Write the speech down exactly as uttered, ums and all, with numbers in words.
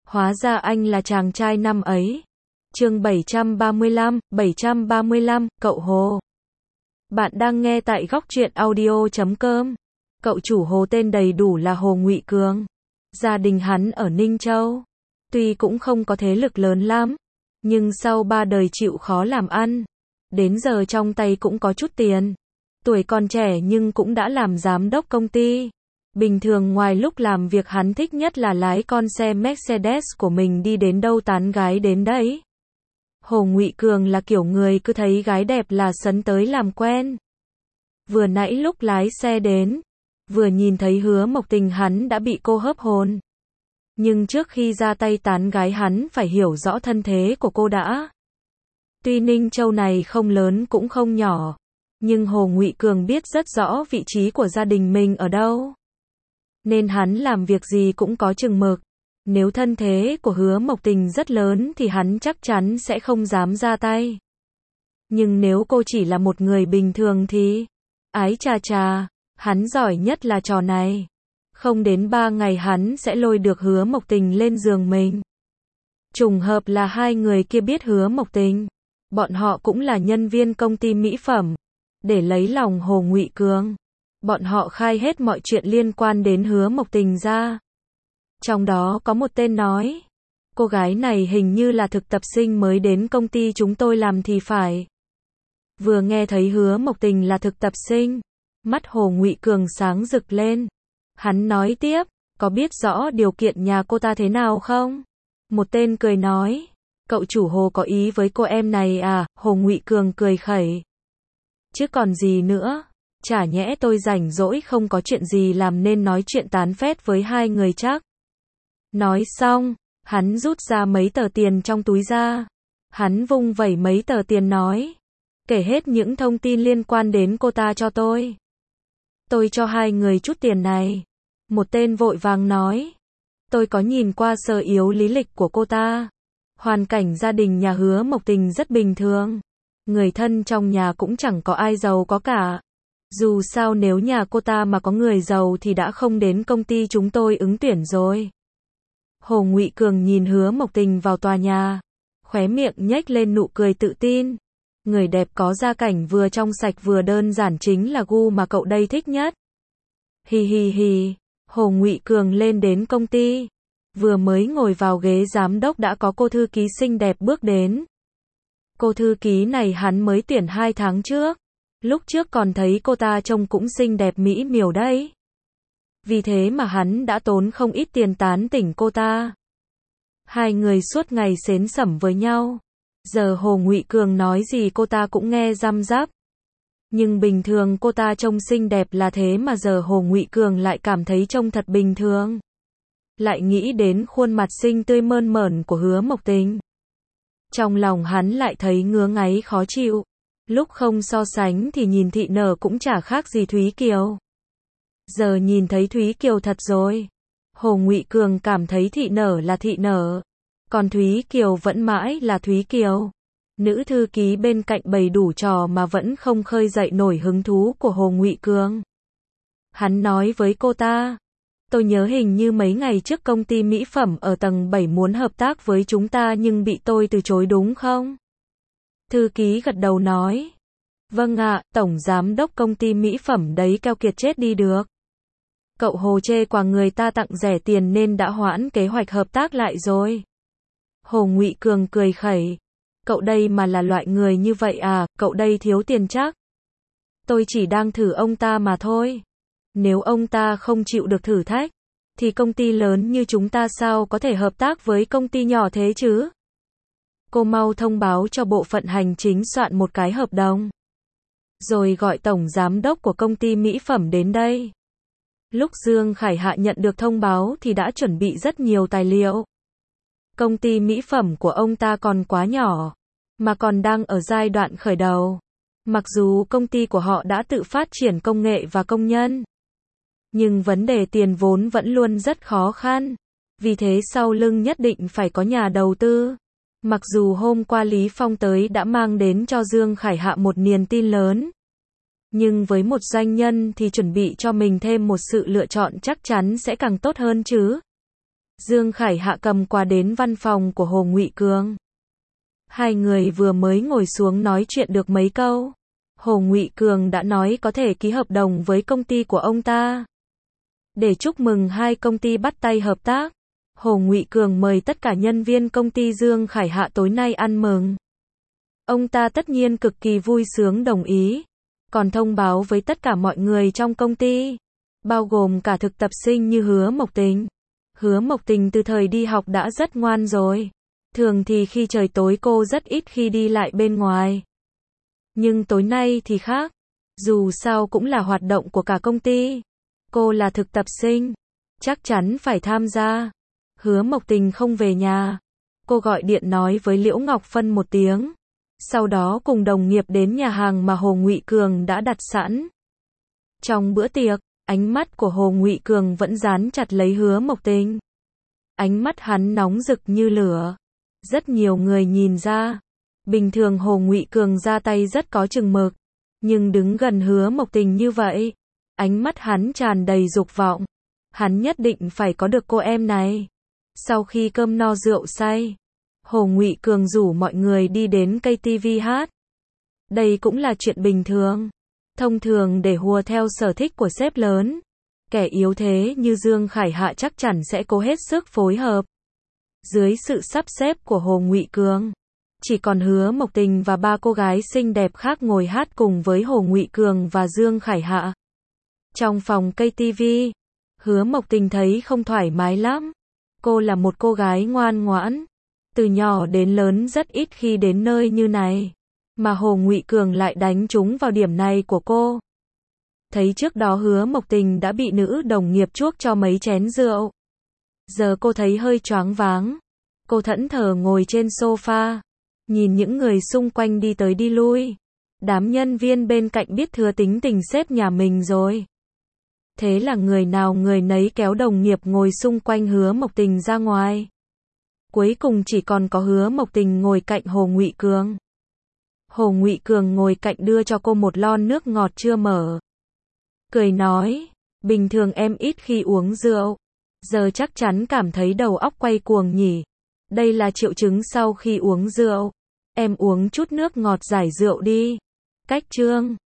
Hóa ra anh là chàng trai năm ấy. Chương bảy trăm ba mươi lăm, bảy trăm ba mươi lăm, cậu Hồ. Bạn đang nghe tại góc truyện audio chấm com. Cậu chủ Hồ tên đầy đủ là Hồ Ngụy Cường. Gia đình hắn ở Ninh Châu. Tuy cũng không có thế lực lớn lắm, nhưng sau ba đời chịu khó làm ăn, đến giờ trong tay cũng có chút tiền. Tuổi còn trẻ nhưng cũng đã làm giám đốc công ty. Bình thường ngoài lúc làm việc hắn thích nhất là lái con xe Mercedes của mình đi đến đâu tán gái đến đấy. Hồ Ngụy Cường là kiểu người cứ thấy gái đẹp là sấn tới làm quen. Vừa nãy lúc lái xe đến, vừa nhìn thấy Hứa Mộc Tình hắn đã bị cô hớp hồn. Nhưng trước khi ra tay tán gái hắn phải hiểu rõ thân thế của cô đã. Tuy Ninh Châu này không lớn cũng không nhỏ, nhưng Hồ Ngụy Cường biết rất rõ vị trí của gia đình mình ở đâu. Nên hắn làm việc gì cũng có chừng mực. Nếu thân thế của Hứa Mộc Tình rất lớn thì hắn chắc chắn sẽ không dám ra tay. Nhưng nếu cô chỉ là một người bình thường thì... Ái chà chà, hắn giỏi nhất là trò này. Không đến ba ngày hắn sẽ lôi được Hứa Mộc Tình lên giường mình. Trùng hợp là hai người kia biết Hứa Mộc Tình. Bọn họ cũng là nhân viên công ty mỹ phẩm. Để lấy lòng Hồ Ngụy Cường, bọn họ khai hết mọi chuyện liên quan đến Hứa Mộc Tình ra. Trong đó có một tên nói, cô gái này hình như là thực tập sinh mới đến công ty chúng tôi làm thì phải. Vừa nghe thấy Hứa Mộc Tình là thực tập sinh, mắt Hồ Ngụy Cường sáng rực lên. Hắn nói tiếp, có biết rõ điều kiện nhà cô ta thế nào không? Một tên cười nói, cậu chủ Hồ có ý với cô em này à? Hồ Ngụy Cường cười khẩy. Chứ còn gì nữa, chả nhẽ tôi rảnh rỗi không có chuyện gì làm nên nói chuyện tán phét với hai người chắc. Nói xong, hắn rút ra mấy tờ tiền trong túi ra. Hắn vung vẩy mấy tờ tiền nói, kể hết những thông tin liên quan đến cô ta cho tôi. Tôi cho hai người chút tiền này. Một tên vội vàng nói, tôi có nhìn qua sơ yếu lý lịch của cô ta. Hoàn cảnh gia đình nhà Hứa Mộc Tình rất bình thường. Người thân trong nhà cũng chẳng có ai giàu có cả. Dù sao nếu nhà cô ta mà có người giàu thì đã không đến công ty chúng tôi ứng tuyển rồi. Hồ Ngụy Cường nhìn Hứa Mộc Tình vào tòa nhà, khóe miệng nhếch lên nụ cười tự tin. Người đẹp có gia cảnh vừa trong sạch vừa đơn giản chính là gu mà cậu đây thích nhất. Hi hi hi, Hồ Ngụy Cường lên đến công ty. Vừa mới ngồi vào ghế giám đốc đã có cô thư ký xinh đẹp bước đến. Cô thư ký này hắn mới tuyển hai tháng trước. Lúc trước còn thấy cô ta trông cũng xinh đẹp mỹ miều đấy. Vì thế mà hắn đã tốn không ít tiền tán tỉnh cô ta. Hai người suốt ngày xến xẩm với nhau. Giờ Hồ Ngụy Cường nói gì cô ta cũng nghe răm rắp. Nhưng bình thường cô ta trông xinh đẹp là thế mà giờ Hồ Ngụy Cường lại cảm thấy trông thật bình thường. Lại nghĩ đến khuôn mặt xinh tươi mơn mởn của Hứa Mộc Tình. Trong lòng hắn lại thấy ngứa ngáy khó chịu. Lúc không so sánh thì nhìn Thị Nở cũng chả khác gì Thúy Kiều. Giờ nhìn thấy Thúy Kiều thật rồi. Hồ Ngụy Cường cảm thấy Thị Nở là Thị Nở. Còn Thúy Kiều vẫn mãi là Thúy Kiều. Nữ thư ký bên cạnh bày đủ trò mà vẫn không khơi dậy nổi hứng thú của Hồ Ngụy Cường. Hắn nói với cô ta, tôi nhớ hình như mấy ngày trước công ty mỹ phẩm ở tầng bảy muốn hợp tác với chúng ta nhưng bị tôi từ chối đúng không? Thư ký gật đầu nói, vâng ạ, tổng giám đốc công ty mỹ phẩm đấy keo kiệt chết đi được. Cậu Hồ chê quà người ta tặng rẻ tiền nên đã hoãn kế hoạch hợp tác lại rồi. Hồ Ngụy Cường cười khẩy, cậu đây mà là loại người như vậy à? Cậu đây thiếu tiền chắc. Tôi chỉ đang thử ông ta mà thôi. Nếu ông ta không chịu được thử thách, thì công ty lớn như chúng ta sao có thể hợp tác với công ty nhỏ thế chứ? Cô mau thông báo cho bộ phận hành chính soạn một cái hợp đồng. Rồi gọi tổng giám đốc của công ty mỹ phẩm đến đây. Lúc Dương Khải Hạ nhận được thông báo thì đã chuẩn bị rất nhiều tài liệu. Công ty mỹ phẩm của ông ta còn quá nhỏ, mà còn đang ở giai đoạn khởi đầu. Mặc dù công ty của họ đã tự phát triển công nghệ và công nhân, nhưng vấn đề tiền vốn vẫn luôn rất khó khăn. Vì thế sau lưng nhất định phải có nhà đầu tư. Mặc dù hôm qua Lý Phong tới đã mang đến cho Dương Khải Hạ một niềm tin lớn, nhưng với một doanh nhân thì chuẩn bị cho mình thêm một sự lựa chọn chắc chắn sẽ càng tốt hơn chứ. Dương Khải Hạ cầm quà đến văn phòng của Hồ Ngụy Cường. Hai người vừa mới ngồi xuống nói chuyện được mấy câu, Hồ Ngụy Cường đã nói có thể ký hợp đồng với công ty của ông ta. Để chúc mừng hai công ty bắt tay hợp tác, Hồ Ngụy Cường mời tất cả nhân viên công ty Dương Khải Hạ tối nay ăn mừng. Ông ta tất nhiên cực kỳ vui sướng đồng ý, còn thông báo với tất cả mọi người trong công ty, bao gồm cả thực tập sinh như Hứa Mộc Tình. Hứa Mộc Tình từ thời đi học đã rất ngoan rồi. Thường thì khi trời tối cô rất ít khi đi lại bên ngoài. Nhưng tối nay thì khác. Dù sao cũng là hoạt động của cả công ty. Cô là thực tập sinh, chắc chắn phải tham gia. Hứa Mộc Tình không về nhà. Cô gọi điện nói với Liễu Ngọc Phân một tiếng. Sau đó cùng đồng nghiệp đến nhà hàng mà Hồ Ngụy Cường đã đặt sẵn. Trong bữa tiệc, ánh mắt của Hồ Ngụy Cường vẫn dán chặt lấy Hứa Mộc Tình. Ánh mắt hắn nóng rực như lửa. Rất nhiều người nhìn ra. Bình thường Hồ Ngụy Cường ra tay rất có chừng mực. Nhưng đứng gần Hứa Mộc Tình như vậy, ánh mắt hắn tràn đầy dục vọng. Hắn nhất định phải có được cô em này. Sau khi cơm no rượu say, Hồ Ngụy Cường rủ mọi người đi đến ca tê vê hát. Đây cũng là chuyện bình thường. Thông thường để hùa theo sở thích của sếp lớn, kẻ yếu thế như Dương Khải Hạ chắc chắn sẽ cố hết sức phối hợp. Dưới sự sắp xếp của Hồ Ngụy Cường, chỉ còn Hứa Mộc Tình và ba cô gái xinh đẹp khác ngồi hát cùng với Hồ Ngụy Cường và Dương Khải Hạ. Trong phòng ca tê vê, Hứa Mộc Tình thấy không thoải mái lắm. Cô là một cô gái ngoan ngoãn, từ nhỏ đến lớn rất ít khi đến nơi như này, mà Hồ Ngụy Cường lại đánh trúng vào điểm này của cô. Thấy trước đó Hứa Mộc Tình đã bị nữ đồng nghiệp chuốc cho mấy chén rượu. Giờ cô thấy hơi choáng váng. Cô thẫn thờ ngồi trên sofa, nhìn những người xung quanh đi tới đi lui. Đám nhân viên bên cạnh biết thừa tính tình sếp nhà mình rồi. Thế là người nào người nấy kéo đồng nghiệp ngồi xung quanh Hứa Mộc Tình ra ngoài. Cuối cùng chỉ còn có Hứa Mộc Tình ngồi cạnh Hồ Ngụy Cường. Hồ Ngụy Cường ngồi cạnh đưa cho cô một lon nước ngọt chưa mở. Cười nói, bình thường em ít khi uống rượu, giờ chắc chắn cảm thấy đầu óc quay cuồng nhỉ. Đây là triệu chứng sau khi uống rượu. Em uống chút nước ngọt giải rượu đi. Cách chương